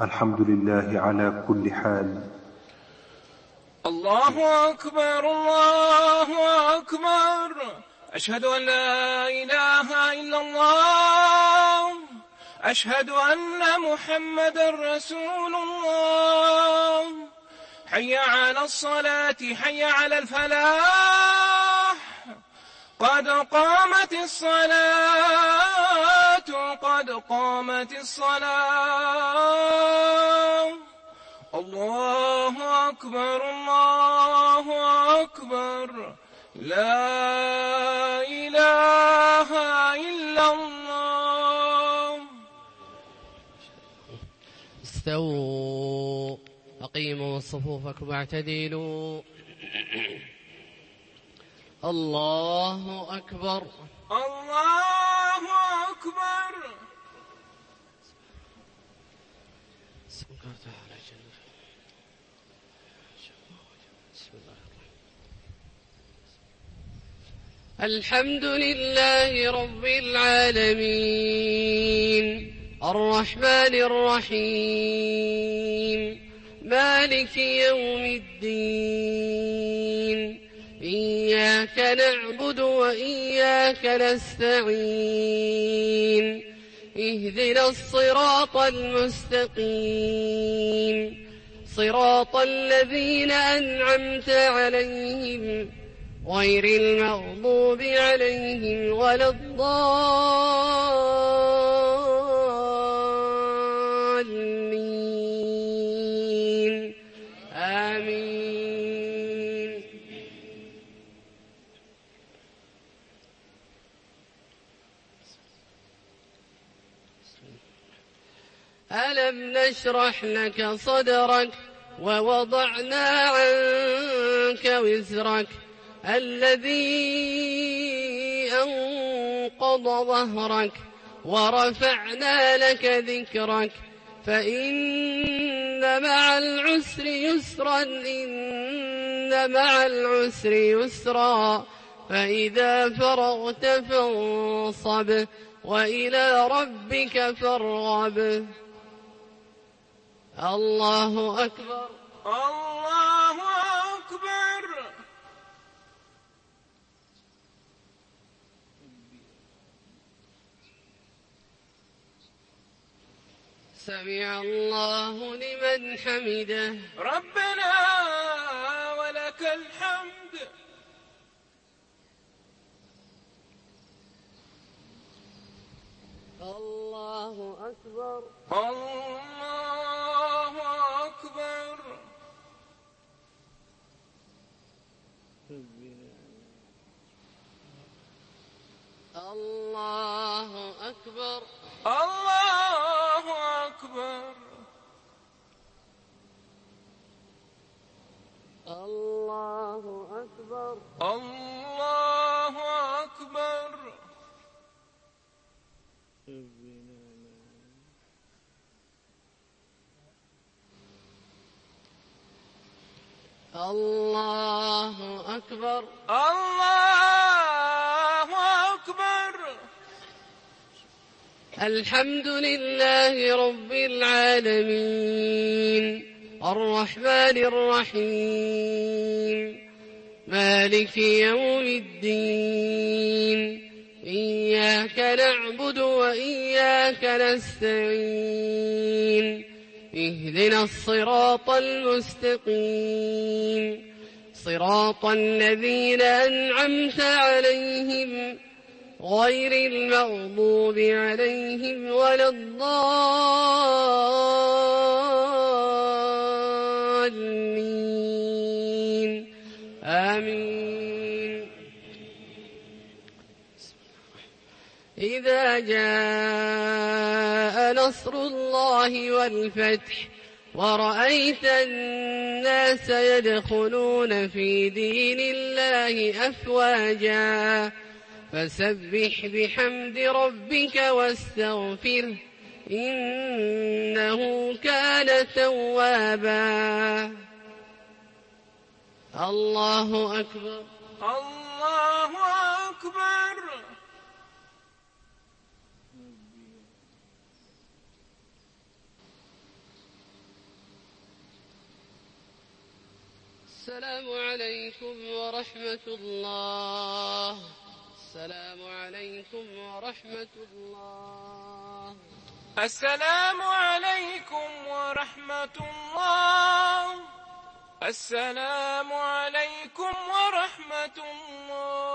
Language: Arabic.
الحمد لله على كل حال. الله أكبر الله أكبر، أشهد أن لا إله إلا الله، أشهد أن محمدا رسول الله. حي على الصلاة حي على الفلاح، قد قامت الصلاة قد قامت الصلاة. الله أكبر الله أكبر، لا إله إلا الله. استووا، أقيموا صفوفكم واعتدلوا. الله أكبر الله أكبر. الحمد لله رب العالمين، الرحمن الرحيم، مالك يوم الدين. إياك نعبد وإياك نستعين، اهدنا الصراط المستقيم، صراط الذين أنعمت عليهم غير المغضوب عليهم ولا الضالين، آمين. ألم نشرح لك صدرك ووضعنا عنك وزرك الذي أنقض ظهرك، ورفعنا لك ذكرك، فإن مع العسر يسرا، إن مع العسر يسرا، فإذا فرغت فانصب وإلى ربك فارغب. الله أكبر الله أكبر. سمع الله لمن حمده، ربنا ولك الحمد. الله أكبر الله أكبر. الله أكبر الله أكبر. الله أكبر الله أكبر. الله أكبر الله أكبر. الحمد لله رب العالمين، الرحمن الرحيم، مالك يوم الدين. إياك نعبد وإياك نستعين، اهدنا الصراط المستقيم، صراط الذين أنعمت عليهم غير المغضوب عليهم ولا الضالين، آمين. إذا جاء نصر الله والفتح ورأيت الناس يدخلون في دين الله أفواجا، فسبح بحمد ربك واستغفره، إنه كان توابا. الله أكبر الله أكبر. السلام عليكم ورحمة الله. السلام عليكم ورحمة الله. السلام عليكم ورحمة الله. السلام عليكم ورحمة الله.